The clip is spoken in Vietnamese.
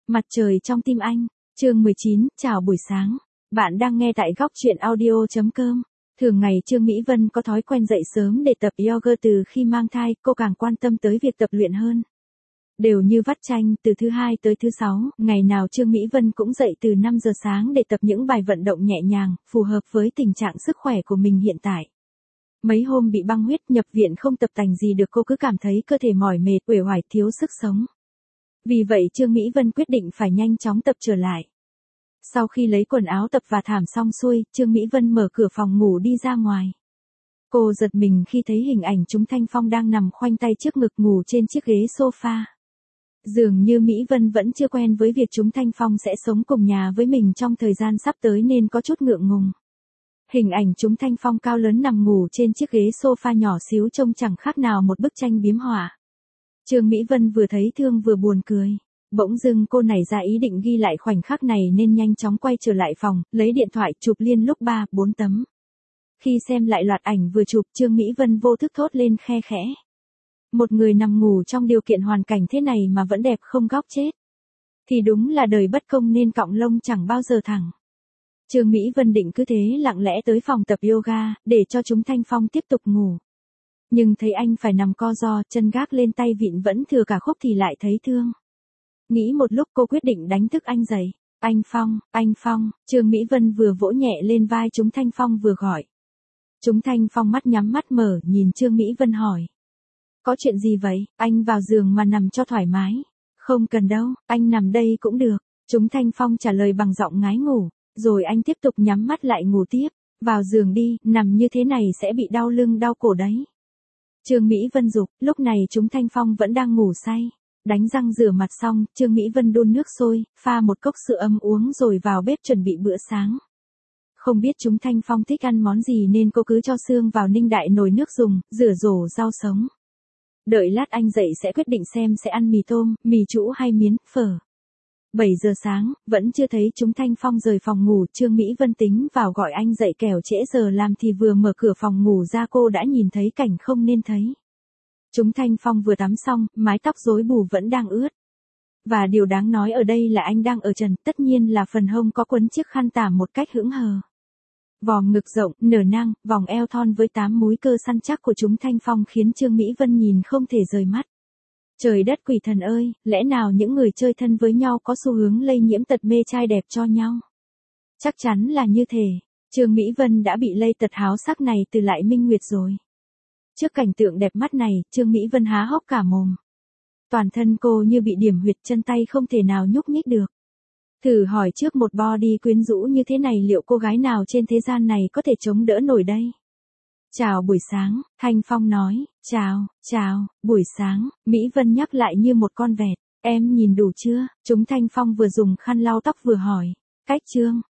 Mặt trời trong tim anh, chương 19, chào buổi sáng. Bạn đang nghe tại góc truyện audio.com. Thường ngày Trương Mỹ Vân có thói quen dậy sớm để tập yoga từ khi mang thai, cô càng quan tâm tới việc tập luyện hơn. Đều như vắt chanh, từ thứ hai tới thứ sáu, ngày nào Trương Mỹ Vân cũng dậy từ 5 giờ sáng để tập những bài vận động nhẹ nhàng, phù hợp với tình trạng sức khỏe của mình hiện tại. Mấy hôm bị băng huyết nhập viện không tập tành gì được, cô cứ cảm thấy cơ thể mỏi mệt, uể oải, thiếu sức sống. Vì vậy Trương Mỹ Vân quyết định phải nhanh chóng tập trở lại. Sau khi lấy quần áo tập và thảm xong xuôi, Trương Mỹ Vân mở cửa phòng ngủ đi ra ngoài. Cô giật mình khi thấy hình ảnh Trúng Thanh Phong đang nằm khoanh tay trước ngực ngủ trên chiếc ghế sofa. Dường như Mỹ Vân vẫn chưa quen với việc Trúng Thanh Phong sẽ sống cùng nhà với mình trong thời gian sắp tới nên có chút ngượng ngùng. Hình ảnh Trúng Thanh Phong cao lớn nằm ngủ trên chiếc ghế sofa nhỏ xíu trông chẳng khác nào một bức tranh biếm họa. Trương Mỹ Vân vừa thấy thương vừa buồn cười. Bỗng dưng cô nảy ra ý định ghi lại khoảnh khắc này nên nhanh chóng quay trở lại phòng, lấy điện thoại chụp liên lúc 3-4 tấm. Khi xem lại loạt ảnh vừa chụp, Trương Mỹ Vân vô thức thốt lên khe khẽ. Một người nằm ngủ trong điều kiện hoàn cảnh thế này mà vẫn đẹp không góc chết. Thì đúng là đời bất công nên cọng lông chẳng bao giờ thẳng. Trương Mỹ Vân định cứ thế lặng lẽ tới phòng tập yoga, để cho Trúng Thanh Phong tiếp tục ngủ. Nhưng thấy anh phải nằm co ro, chân gác lên tay vịn vẫn thừa cả khúc thì lại thấy thương. Nghĩ một lúc cô quyết định đánh thức anh dậy. Anh Phong, Trương Mỹ Vân vừa vỗ nhẹ lên vai Trúng Thanh Phong vừa gọi. Trúng Thanh Phong mắt nhắm mắt mở nhìn Trương Mỹ Vân hỏi. Có chuyện gì vậy, anh vào giường mà nằm cho thoải mái. Không cần đâu, anh nằm đây cũng được. Trúng Thanh Phong trả lời bằng giọng ngái ngủ, rồi anh tiếp tục nhắm mắt lại ngủ tiếp. Vào giường đi, nằm như thế này sẽ bị đau lưng đau cổ đấy. Trương Mỹ Vân giục, lúc này Trúng Thanh Phong vẫn đang ngủ say. Đánh răng rửa mặt xong, Trương Mỹ Vân đun nước sôi, pha một cốc sữa ấm uống rồi vào bếp chuẩn bị bữa sáng. Không biết Trúng Thanh Phong thích ăn món gì nên cô cứ cho xương vào ninh đại nồi nước dùng, rửa rổ rau sống. Đợi lát anh dậy sẽ quyết định xem sẽ ăn mì tôm, mì trũ hay miến, phở. 7 giờ sáng, vẫn chưa thấy Trúng Thanh Phong rời phòng ngủ, Trương Mỹ Vân tính vào gọi anh dậy kẻo trễ giờ làm thì vừa mở cửa phòng ngủ ra cô đã nhìn thấy cảnh không nên thấy. Trúng Thanh Phong vừa tắm xong, mái tóc rối bù vẫn đang ướt. Và điều đáng nói ở đây là anh đang ở trần, tất nhiên là phần hông có quấn chiếc khăn tả một cách hững hờ. Vòm ngực rộng, nở nang, vòng eo thon với 8 múi cơ săn chắc của Trúng Thanh Phong khiến Trương Mỹ Vân nhìn không thể rời mắt. Trời đất quỷ thần ơi, lẽ nào những người chơi thân với nhau có xu hướng lây nhiễm tật mê trai đẹp cho nhau? Chắc chắn là như thế. Trương Mỹ Vân đã bị lây tật háo sắc này từ Lại Minh Nguyệt rồi. Trước cảnh tượng đẹp mắt này, Trương Mỹ Vân há hốc cả mồm. Toàn thân cô như bị điểm huyệt, chân tay không thể nào nhúc nhích được. Thử hỏi trước một body quyến rũ như thế này liệu cô gái nào trên thế gian này có thể chống đỡ nổi đây? Chào buổi sáng, Thanh Phong nói. Chào, buổi sáng, Mỹ Vân nhắc lại như một con vẹt. Em nhìn đủ chưa? Trúng Thanh Phong vừa dùng khăn lau tóc vừa hỏi. Cách Trương